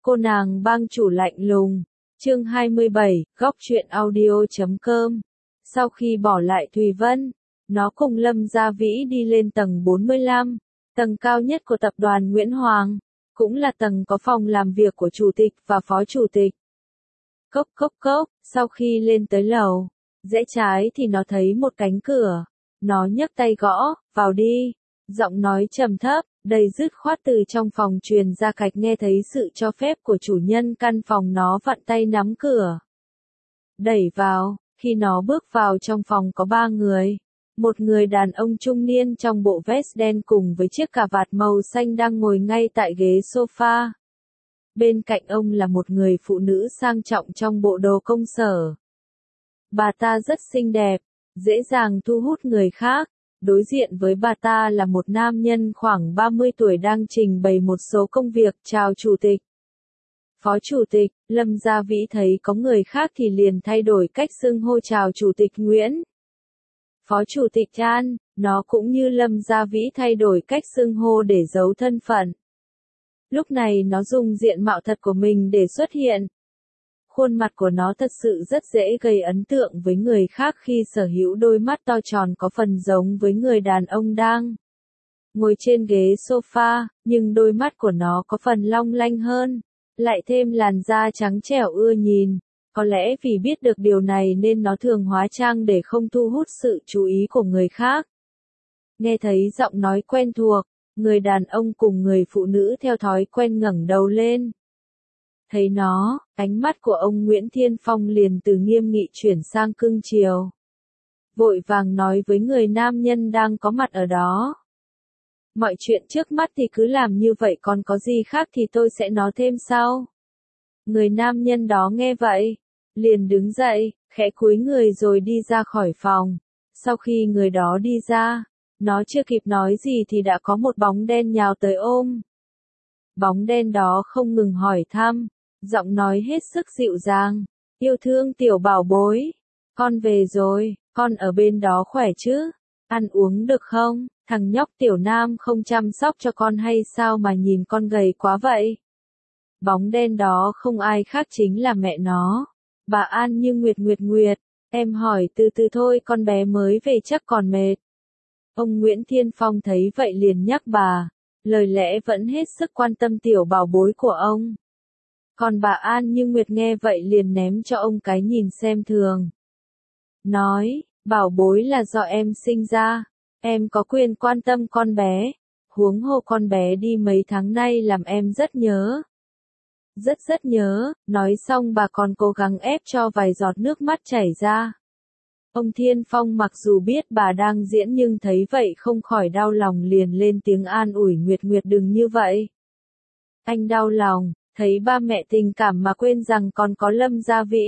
Cô nàng bang chủ lạnh lùng. Chương 27, góc truyện audio.com. Sau khi bỏ lại Thùy Vân, nó cùng Lâm Gia Vĩ đi lên tầng 45, tầng cao nhất của tập đoàn Nguyễn Hoàng, cũng là tầng có phòng làm việc của chủ tịch và phó chủ tịch. Cốc cốc cốc, sau khi lên tới lầu, rẽ trái thì nó thấy một cánh cửa. Nó nhấc tay gõ, vào đi. Giọng nói trầm thấp, đầy dứt khoát từ trong phòng truyền ra cạch nghe thấy sự cho phép của chủ nhân căn phòng, nó vặn tay nắm cửa. Đẩy vào, khi nó bước vào trong phòng có 3 người. Một người đàn ông trung niên trong bộ vest đen cùng với chiếc cà vạt màu xanh đang ngồi ngay tại ghế sofa. Bên cạnh ông là một người phụ nữ sang trọng trong bộ đồ công sở. Bà ta rất xinh đẹp, dễ dàng thu hút người khác. Đối diện với bà ta là một nam nhân khoảng 30 tuổi đang trình bày một số công việc. Chào chủ tịch. Phó chủ tịch. Lâm Gia Vĩ thấy có người khác thì liền thay đổi cách xưng hô chào chủ tịch Nguyễn. Phó chủ tịch An. Nó cũng như Lâm Gia Vĩ thay đổi cách xưng hô để giấu thân phận. Lúc này nó dùng diện mạo thật của mình để xuất hiện. Khuôn mặt của nó thật sự rất dễ gây ấn tượng với người khác khi sở hữu đôi mắt to tròn có phần giống với người đàn ông đang ngồi trên ghế sofa, nhưng đôi mắt của nó có phần long lanh hơn, lại thêm làn da trắng trẻo ưa nhìn. Có lẽ vì biết được điều này nên nó thường hóa trang để không thu hút sự chú ý của người khác. Nghe thấy giọng nói quen thuộc, người đàn ông cùng người phụ nữ theo thói quen ngẩng đầu lên. Thấy nó, ánh mắt của ông Nguyễn Thiên Phong liền từ nghiêm nghị chuyển sang cưng chiều. Vội vàng nói với người nam nhân đang có mặt ở đó. Mọi chuyện trước mắt thì cứ làm như vậy, còn có gì khác thì tôi sẽ nói thêm sau. Người nam nhân đó nghe vậy, liền đứng dậy, khẽ cúi người rồi đi ra khỏi phòng. Sau khi người đó đi ra, nó chưa kịp nói gì thì đã có một bóng đen nhào tới ôm. Bóng đen đó không ngừng hỏi thăm, giọng nói hết sức dịu dàng. Yêu thương tiểu bảo bối, con về rồi, con ở bên đó khỏe chứ? Ăn uống được không? Thằng nhóc tiểu nam không chăm sóc cho con hay sao mà nhìn con gầy quá vậy? Bóng đen đó không ai khác chính là mẹ nó, bà An Như Nguyệt. Em hỏi từ từ thôi, con bé mới về chắc còn mệt. Ông Nguyễn Thiên Phong thấy vậy liền nhắc bà, lời lẽ vẫn hết sức quan tâm tiểu bảo bối của ông. Còn bà An Như Nguyệt nghe vậy liền ném cho ông cái nhìn xem thường. Nói, bảo bối là do em sinh ra, em có quyền quan tâm con bé. Huống hồ con bé đi mấy tháng nay làm em rất nhớ. Rất nhớ. Nói xong bà còn cố gắng ép cho vài giọt nước mắt chảy ra. Ông Thiên Phong mặc dù biết bà đang diễn nhưng thấy vậy không khỏi đau lòng, liền lên tiếng an ủi Nguyệt đừng như vậy. Anh đau lòng, thấy ba mẹ tình cảm mà quên rằng còn có Lâm Gia Vĩ.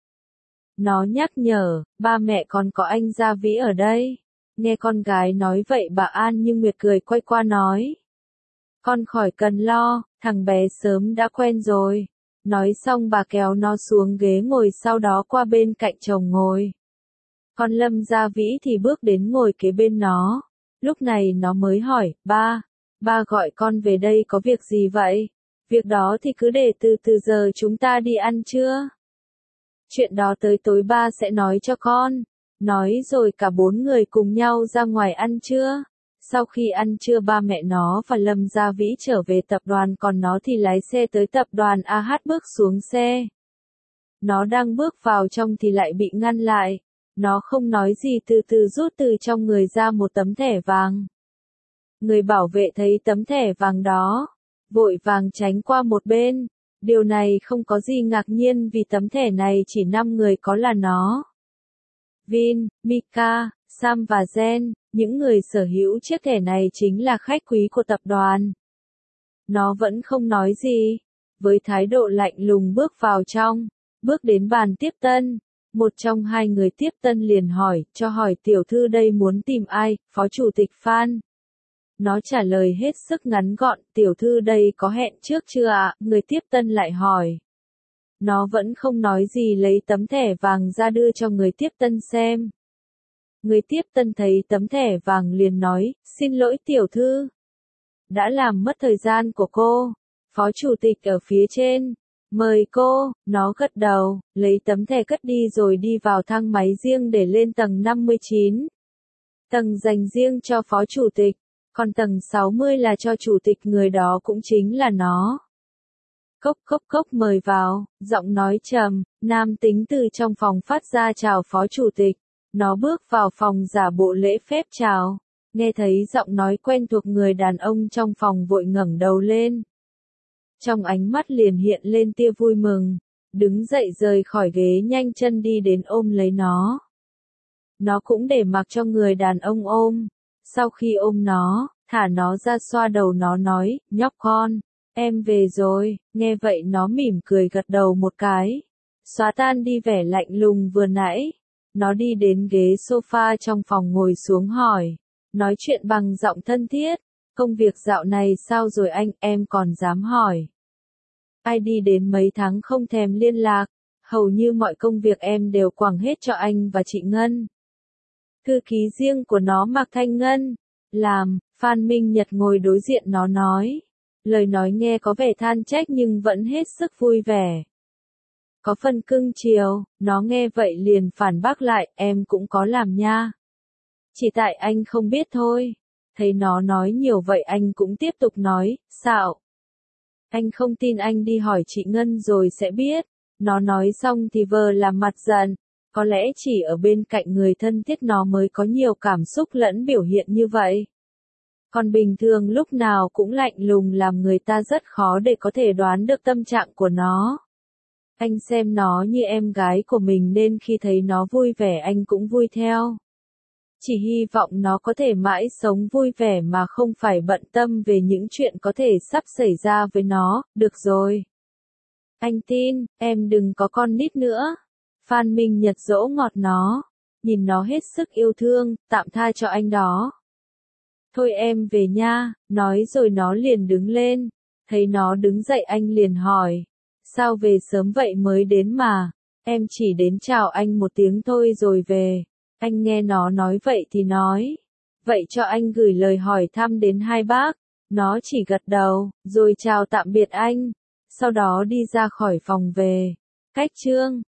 Nó nhắc nhở, ba mẹ còn có anh Gia Vĩ ở đây. Nghe con gái nói vậy bà An Như Nguyệt cười quay qua nói. Con khỏi cần lo, thằng bé sớm đã quen rồi. Nói xong bà kéo nó xuống ghế ngồi, sau đó qua bên cạnh chồng ngồi. Còn Lâm Gia Vĩ thì bước đến ngồi kế bên nó. Lúc này nó mới hỏi, ba gọi con về đây có việc gì vậy? Việc đó thì cứ để từ giờ chúng ta đi ăn trưa. Chuyện đó tới tối ba sẽ nói cho con. Nói rồi cả 4 người cùng nhau ra ngoài ăn trưa. Sau khi ăn trưa ba mẹ nó và Lâm Gia Vĩ trở về tập đoàn, còn nó thì lái xe tới tập đoàn AH. Bước xuống xe, nó đang bước vào trong thì lại bị ngăn lại. Nó không nói gì, từ từ rút từ trong người ra một tấm thẻ vàng. Người bảo vệ thấy tấm thẻ vàng đó, vội vàng tránh qua một bên. Điều này không có gì ngạc nhiên vì tấm thẻ này chỉ 5 người có là nó. Vin, Mika, Sam và Jen, những người sở hữu chiếc thẻ này chính là khách quý của tập đoàn. Nó vẫn không nói gì, với thái độ lạnh lùng bước vào trong, bước đến bàn tiếp tân. Một trong 2 người tiếp tân liền hỏi, cho hỏi tiểu thư đây muốn tìm ai? Phó chủ tịch Phan. Nó trả lời hết sức ngắn gọn, tiểu thư đây có hẹn trước chưa ạ? Người tiếp tân lại hỏi. Nó vẫn không nói gì, lấy tấm thẻ vàng ra đưa cho người tiếp tân xem. Người tiếp tân thấy tấm thẻ vàng liền nói, xin lỗi tiểu thư. Đã làm mất thời gian của cô. Phó chủ tịch ở phía trên. Mời cô, nó gật đầu, lấy tấm thẻ cất đi rồi đi vào thang máy riêng để lên tầng 59. Tầng dành riêng cho phó chủ tịch, còn tầng 60 là cho chủ tịch, người đó cũng chính là nó. Cốc cốc cốc, mời vào, giọng nói trầm, nam tính từ trong phòng phát ra chào phó chủ tịch. Nó bước vào phòng giả bộ lễ phép chào. Nghe thấy giọng nói quen thuộc, người đàn ông trong phòng vội ngẩng đầu lên. Trong ánh mắt liền hiện lên tia vui mừng. Đứng dậy rời khỏi ghế, nhanh chân đi đến ôm lấy nó. Nó cũng để mặc cho người đàn ông ôm. Sau khi ôm nó, thả nó ra, xoa đầu nó nói, nhóc con, em về rồi. Nghe vậy nó mỉm cười gật đầu một cái. Xóa tan đi vẻ lạnh lùng vừa nãy. Nó đi đến ghế sofa trong phòng ngồi xuống hỏi. Nói chuyện bằng giọng thân thiết. Công việc dạo này sao rồi anh, em còn dám hỏi. Ai đi đến mấy tháng không thèm liên lạc. Hầu như mọi công việc em đều quẳng hết cho anh và chị Ngân. Thư ký riêng của nó Mạc Thanh Ngân. Làm, Phan Minh Nhật ngồi đối diện nó nói. Lời nói nghe có vẻ than trách nhưng vẫn hết sức vui vẻ. Có phần cưng chiều, nó nghe vậy liền phản bác lại, em cũng có làm nha. Chỉ tại anh không biết thôi. Thấy nó nói nhiều vậy anh cũng tiếp tục nói, xạo. Anh không tin, anh đi hỏi chị Ngân rồi sẽ biết. Nó nói xong thì vờ làm mặt giận. Có lẽ chỉ ở bên cạnh người thân thiết nó mới có nhiều cảm xúc lẫn biểu hiện như vậy. Còn bình thường lúc nào cũng lạnh lùng làm người ta rất khó để có thể đoán được tâm trạng của nó. Anh xem nó như em gái của mình nên khi thấy nó vui vẻ anh cũng vui theo. Chỉ hy vọng nó có thể mãi sống vui vẻ mà không phải bận tâm về những chuyện có thể sắp xảy ra với nó, được rồi. Anh tin, em đừng có con nít nữa. Phan Minh Nhật dỗ ngọt nó, nhìn nó hết sức yêu thương, tạm tha cho anh đó. Thôi em về nha, nói rồi nó liền đứng lên. Thấy nó đứng dậy anh liền hỏi. Sao về sớm vậy mới đến mà? Em chỉ đến chào anh một tiếng thôi rồi về. Anh nghe nó nói vậy thì nói. Vậy cho anh gửi lời hỏi thăm đến hai bác. Nó chỉ gật đầu, rồi chào tạm biệt anh. Sau đó đi ra khỏi phòng về. Cách chương